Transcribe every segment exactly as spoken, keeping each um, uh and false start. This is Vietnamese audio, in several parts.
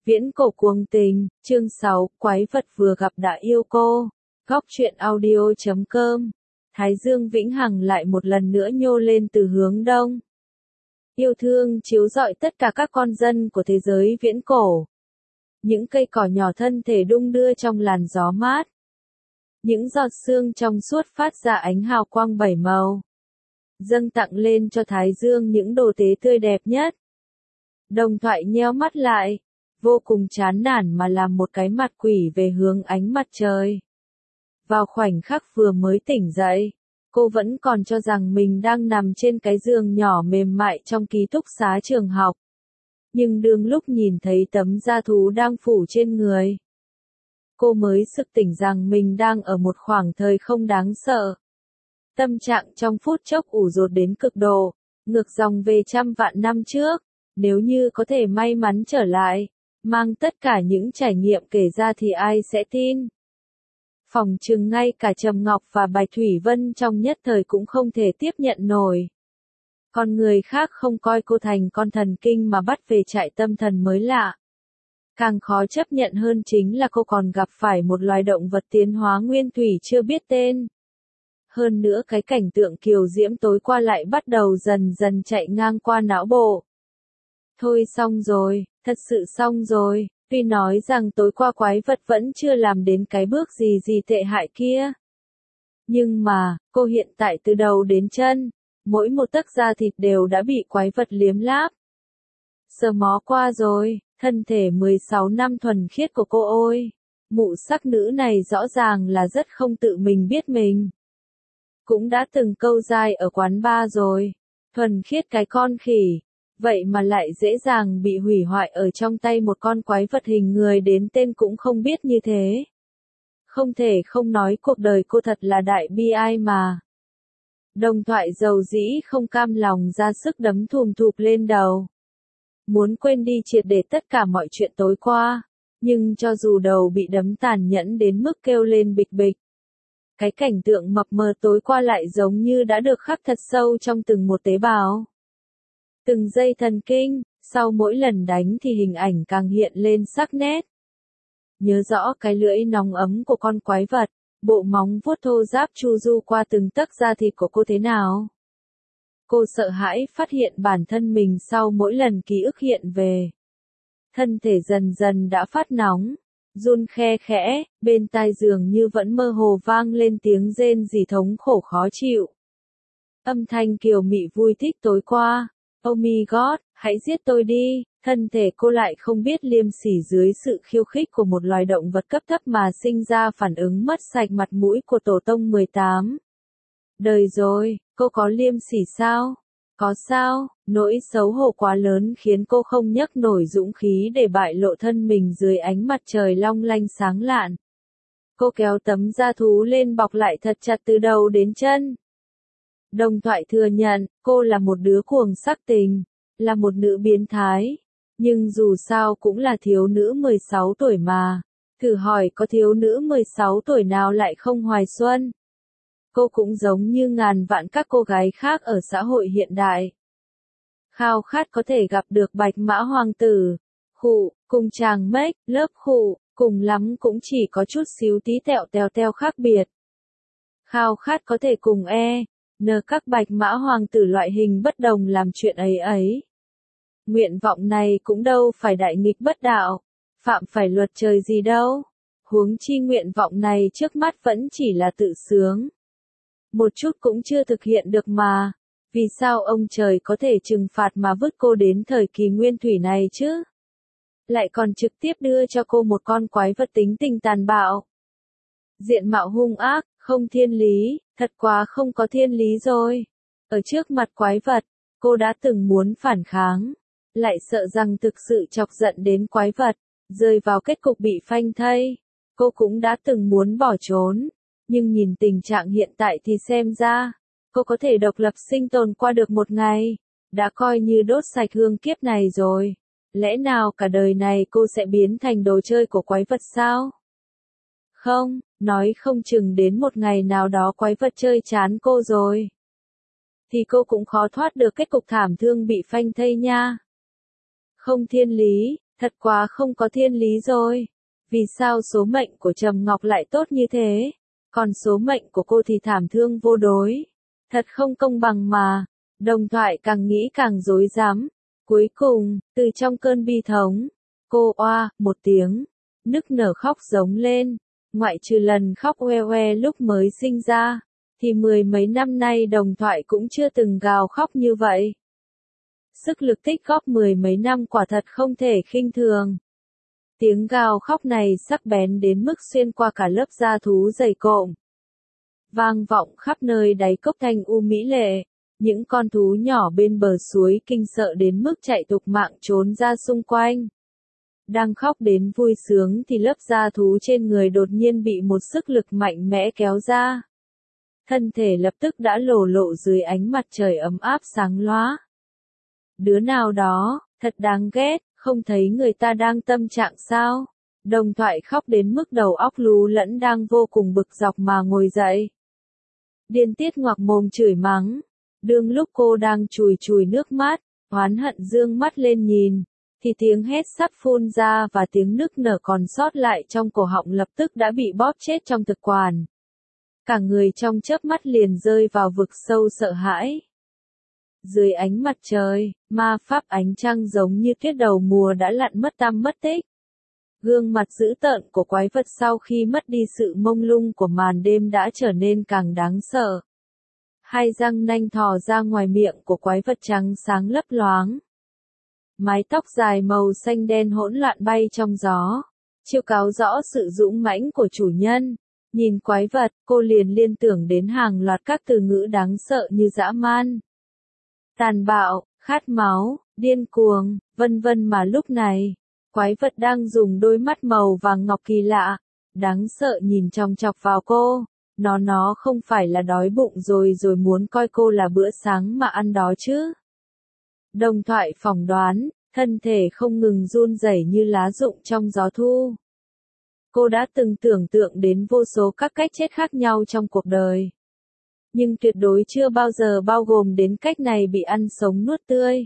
Viễn cổ cuồng tình, chương sáu, quái vật vừa gặp đã yêu cô. Góc truyện audio chấm com. Thái dương vĩnh hằng lại một lần nữa nhô lên từ hướng đông. Yêu thương chiếu rọi tất cả các con dân của thế giới viễn cổ. Những cây cỏ nhỏ thân thể đung đưa trong làn gió mát. Những giọt sương trong suốt phát ra ánh hào quang bảy màu. Dâng tặng lên cho Thái dương những đồ tế tươi đẹp nhất. Đồng Thoại nheo mắt lại, vô cùng chán nản mà làm một cái mặt quỷ về hướng ánh mặt trời. Vào khoảnh khắc vừa mới tỉnh dậy, cô vẫn còn cho rằng mình đang nằm trên cái giường nhỏ mềm mại trong ký túc xá trường học. Nhưng đương lúc nhìn thấy tấm da thú đang phủ trên người, cô mới sực tỉnh rằng mình đang ở một khoảng thời không đáng sợ. Tâm trạng trong phút chốc ủ dột đến cực độ, ngược dòng về trăm vạn năm trước, nếu như có thể may mắn trở lại, mang tất cả những trải nghiệm kể ra thì ai sẽ tin. Phòng chừng ngay cả Trầm Ngọc và Bạch Thủy Vân trong nhất thời cũng không thể tiếp nhận nổi. Còn người khác không coi cô thành con thần kinh mà bắt về trại tâm thần mới lạ. Càng khó chấp nhận hơn chính là cô còn gặp phải một loài động vật tiến hóa nguyên thủy chưa biết tên. Hơn nữa cái cảnh tượng kiều diễm tối qua lại bắt đầu dần dần chạy ngang qua não bộ. Thôi xong rồi, thật sự xong rồi, tuy nói rằng tối qua quái vật vẫn chưa làm đến cái bước gì gì tệ hại kia. Nhưng mà, cô hiện tại từ đầu đến chân, mỗi một tấc da thịt đều đã bị quái vật liếm láp. Sờ mó qua rồi, thân thể mười sáu năm thuần khiết của cô ôi, mụ sắc nữ này rõ ràng là rất không tự mình biết mình. Cũng đã từng câu dai ở quán bar rồi, thuần khiết cái con khỉ. Vậy mà lại dễ dàng bị hủy hoại ở trong tay một con quái vật hình người đến tên cũng không biết như thế. Không thể không nói cuộc đời cô thật là đại bi ai mà. Đồng Thoại dầu dĩ không cam lòng ra sức đấm thùm thụp lên đầu. Muốn quên đi triệt để tất cả mọi chuyện tối qua, nhưng cho dù đầu bị đấm tàn nhẫn đến mức kêu lên bịch bịch. Cái cảnh tượng mập mờ tối qua lại giống như đã được khắc thật sâu trong từng một tế bào. Từng giây thần kinh, sau mỗi lần đánh thì hình ảnh càng hiện lên sắc nét. Nhớ rõ cái lưỡi nóng ấm của con quái vật, bộ móng vuốt thô ráp chu du qua từng tấc da thịt của cô thế nào. Cô sợ hãi phát hiện bản thân mình sau mỗi lần ký ức hiện về. Thân thể dần dần đã phát nóng, run khe khẽ, bên tai giường như vẫn mơ hồ vang lên tiếng rên rỉ thống khổ khó chịu. Âm thanh kiều mị vui thích tối qua. Oh my god, hãy giết tôi đi, thân thể cô lại không biết liêm sỉ dưới sự khiêu khích của một loài động vật cấp thấp mà sinh ra phản ứng mất sạch mặt mũi của tổ tông mười tám. Đời rồi, cô có liêm sỉ sao? Có sao, nỗi xấu hổ quá lớn khiến cô không nhấc nổi dũng khí để bại lộ thân mình dưới ánh mặt trời long lanh sáng lạn. Cô kéo tấm da thú lên bọc lại thật chặt từ đầu đến chân. Đồng Thoại thừa nhận, cô là một đứa cuồng sắc tình, là một nữ biến thái, nhưng dù sao cũng là thiếu nữ mười sáu tuổi mà, thử hỏi có thiếu nữ mười sáu tuổi nào lại không hoài xuân. Cô cũng giống như ngàn vạn các cô gái khác ở xã hội hiện đại. Khao khát có thể gặp được Bạch Mã Hoàng tử, khụ, cùng chàng make, lớp khụ, cùng lắm cũng chỉ có chút xíu tí tẹo teo teo khác biệt. Khao khát có thể cùng e. Nờ các Bạch Mã Hoàng tử loại hình bất đồng làm chuyện ấy ấy. Nguyện vọng này cũng đâu phải đại nghịch bất đạo, phạm phải luật trời gì đâu. Huống chi nguyện vọng này trước mắt vẫn chỉ là tự sướng. Một chút cũng chưa thực hiện được mà. Vì sao ông trời có thể trừng phạt mà vứt cô đến thời kỳ nguyên thủy này chứ? Lại còn trực tiếp đưa cho cô một con quái vật tính tình tàn bạo. Diện mạo hung ác, không thiên lý, thật quá không có thiên lý rồi. Ở trước mặt quái vật, cô đã từng muốn phản kháng, lại sợ rằng thực sự chọc giận đến quái vật, rơi vào kết cục bị phanh thây. Cô cũng đã từng muốn bỏ trốn, nhưng nhìn tình trạng hiện tại thì xem ra, cô có thể độc lập sinh tồn qua được một ngày, đã coi như đốt sạch hương kiếp này rồi. Lẽ nào cả đời này cô sẽ biến thành đồ chơi của quái vật sao? Không, nói không chừng đến một ngày nào đó quái vật chơi chán cô rồi. Thì cô cũng khó thoát được kết cục thảm thương bị phanh thây nha. Không thiên lý, Thật quá không có thiên lý rồi. Vì sao số mệnh của Trầm Ngọc lại tốt như thế, còn số mệnh của cô thì thảm thương vô đối. Thật không công bằng mà. Đồng Thoại càng nghĩ càng rối rắm. Cuối cùng, từ trong cơn bi thống, cô oa một tiếng, nức nở khóc giống lên. Ngoại trừ lần khóc oe oe lúc mới sinh ra, thì mười mấy năm nay Đồng Thoại cũng chưa từng gào khóc như vậy. Sức lực tích góp mười mấy năm quả thật không thể khinh thường. Tiếng gào khóc này sắc bén đến mức xuyên qua cả lớp da thú dày cộm. Vang vọng khắp nơi đáy cốc thanh u mỹ lệ, những con thú nhỏ bên bờ suối kinh sợ đến mức chạy tục mạng trốn ra xung quanh. Đang khóc đến vui sướng thì lớp da thú trên người đột nhiên bị một sức lực mạnh mẽ kéo ra. Thân thể lập tức đã lổ lộ dưới ánh mặt trời ấm áp sáng loá. Đứa nào đó, thật đáng ghét, không thấy người ta đang tâm trạng sao? Đồng Thoại khóc đến mức đầu óc lú lẫn đang vô cùng bực dọc mà ngồi dậy. Điên tiết ngoạc mồm chửi mắng. Đương lúc cô đang chùi chùi nước mắt, oán hận dương mắt lên nhìn, thì tiếng hét sắp phun ra và tiếng nức nở còn sót lại trong cổ họng lập tức đã bị bóp chết trong thực quản. Cả người trong chớp mắt liền rơi vào vực sâu sợ hãi. Dưới ánh mặt trời, ma pháp ánh trăng giống như tuyết đầu mùa đã lặn mất tăm mất tích. Gương mặt dữ tợn của quái vật sau khi mất đi sự mông lung của màn đêm đã trở nên càng đáng sợ. Hai răng nanh thò ra ngoài miệng của quái vật trắng sáng lấp loáng. Mái tóc dài màu xanh đen hỗn loạn bay trong gió, chiếu cáo rõ sự dũng mãnh của chủ nhân. Nhìn quái vật, cô liền liên tưởng đến hàng loạt các từ ngữ đáng sợ như dã man, tàn bạo, khát máu, điên cuồng, vân vân mà lúc này, quái vật đang dùng đôi mắt màu vàng ngọc kỳ lạ, đáng sợ nhìn chòng chọc vào cô. Nó nó không phải là đói bụng rồi rồi muốn coi cô là bữa sáng mà ăn đó chứ. Đồng Thoại phỏng đoán, thân thể không ngừng run rẩy như lá rụng trong gió thu. Cô đã từng tưởng tượng đến vô số các cách chết khác nhau trong cuộc đời. Nhưng tuyệt đối chưa bao giờ bao gồm đến cách này bị ăn sống nuốt tươi.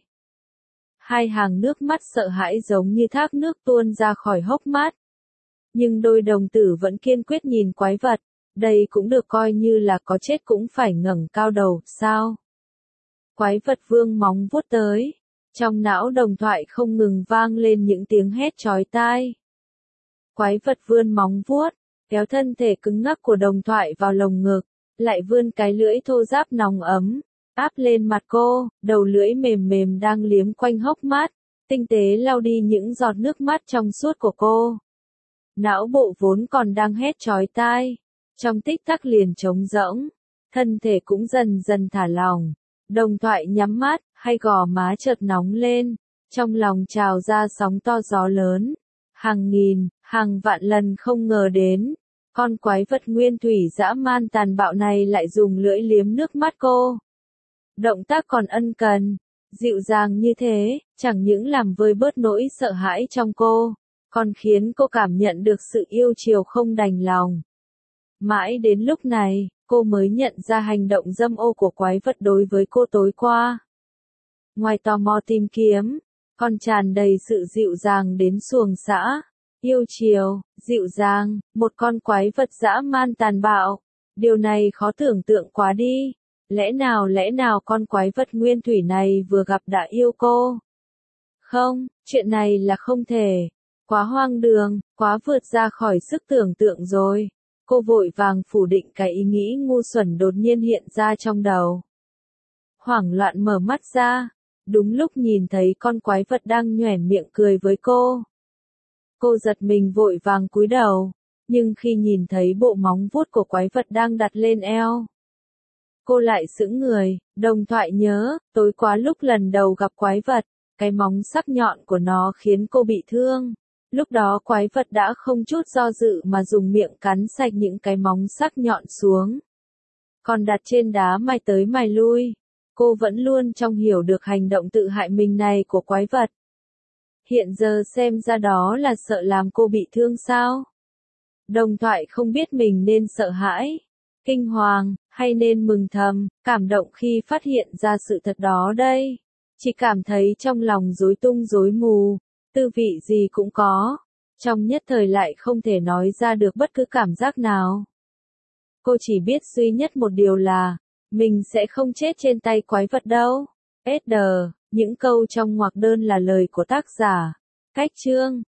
Hai hàng nước mắt sợ hãi giống như thác nước tuôn ra khỏi hốc mắt. Nhưng đôi đồng tử vẫn kiên quyết nhìn quái vật. Đây cũng được coi như là có chết cũng phải ngẩng cao đầu, sao? Quái vật vương móng vuốt tới. Trong não Đồng Thoại không ngừng vang lên những tiếng hét chói tai. Quái vật vươn móng vuốt, kéo thân thể cứng ngắc của Đồng Thoại vào lồng ngực, lại vươn cái lưỡi thô ráp nóng ấm, áp lên mặt cô, đầu lưỡi mềm mềm đang liếm quanh hốc mắt, tinh tế lau đi những giọt nước mắt trong suốt của cô. Não bộ vốn còn đang hét chói tai. Trong tích tắc liền trống rỗng, thân thể cũng dần dần thả lỏng. Đồng Thoại nhắm mắt, hay gò má chợt nóng lên, trong lòng trào ra sóng to gió lớn. Hàng nghìn, hàng vạn lần không ngờ đến, con quái vật nguyên thủy dã man tàn bạo này lại dùng lưỡi liếm nước mắt cô. Động tác còn ân cần, dịu dàng như thế, chẳng những làm vơi bớt nỗi sợ hãi trong cô, còn khiến cô cảm nhận được sự yêu chiều không đành lòng. Mãi đến lúc này, cô mới nhận ra hành động dâm ô của quái vật đối với cô tối qua. Ngoài tò mò tìm kiếm, còn tràn đầy sự dịu dàng đến xuồng xã. Yêu chiều, dịu dàng, một con quái vật dã man tàn bạo. Điều này khó tưởng tượng quá đi. Lẽ nào lẽ nào con quái vật nguyên thủy này vừa gặp đã yêu cô? Không, chuyện này là không thể. Quá hoang đường, quá vượt ra khỏi sức tưởng tượng rồi. Cô vội vàng phủ định cái ý nghĩ ngu xuẩn đột nhiên hiện ra trong đầu. Hoảng loạn mở mắt ra, đúng lúc nhìn thấy con quái vật đang nhoẻn miệng cười với cô. Cô giật mình vội vàng cúi đầu, nhưng khi nhìn thấy bộ móng vuốt của quái vật đang đặt lên eo, cô lại sững người. Đồng Thoại nhớ, tối qua lúc lần đầu gặp quái vật, cái móng sắc nhọn của nó khiến cô bị thương. Lúc đó quái vật đã không chút do dự mà dùng miệng cắn sạch những cái móng sắc nhọn xuống. Còn đặt trên đá mài tới mài lui, cô vẫn luôn trong hiểu được hành động tự hại mình này của quái vật. Hiện giờ xem ra đó là sợ làm cô bị thương sao? Đồng Thoại không biết mình nên sợ hãi, kinh hoàng, hay nên mừng thầm, cảm động khi phát hiện ra sự thật đó đây. Chỉ cảm thấy trong lòng rối tung rối mù. tư vị gì cũng có. Trong nhất thời lại không thể nói ra được bất cứ cảm giác nào. Cô chỉ biết duy nhất một điều là, mình sẽ không chết trên tay quái vật đâu. ét đờ, những câu trong ngoặc đơn là lời của tác giả. Cách chương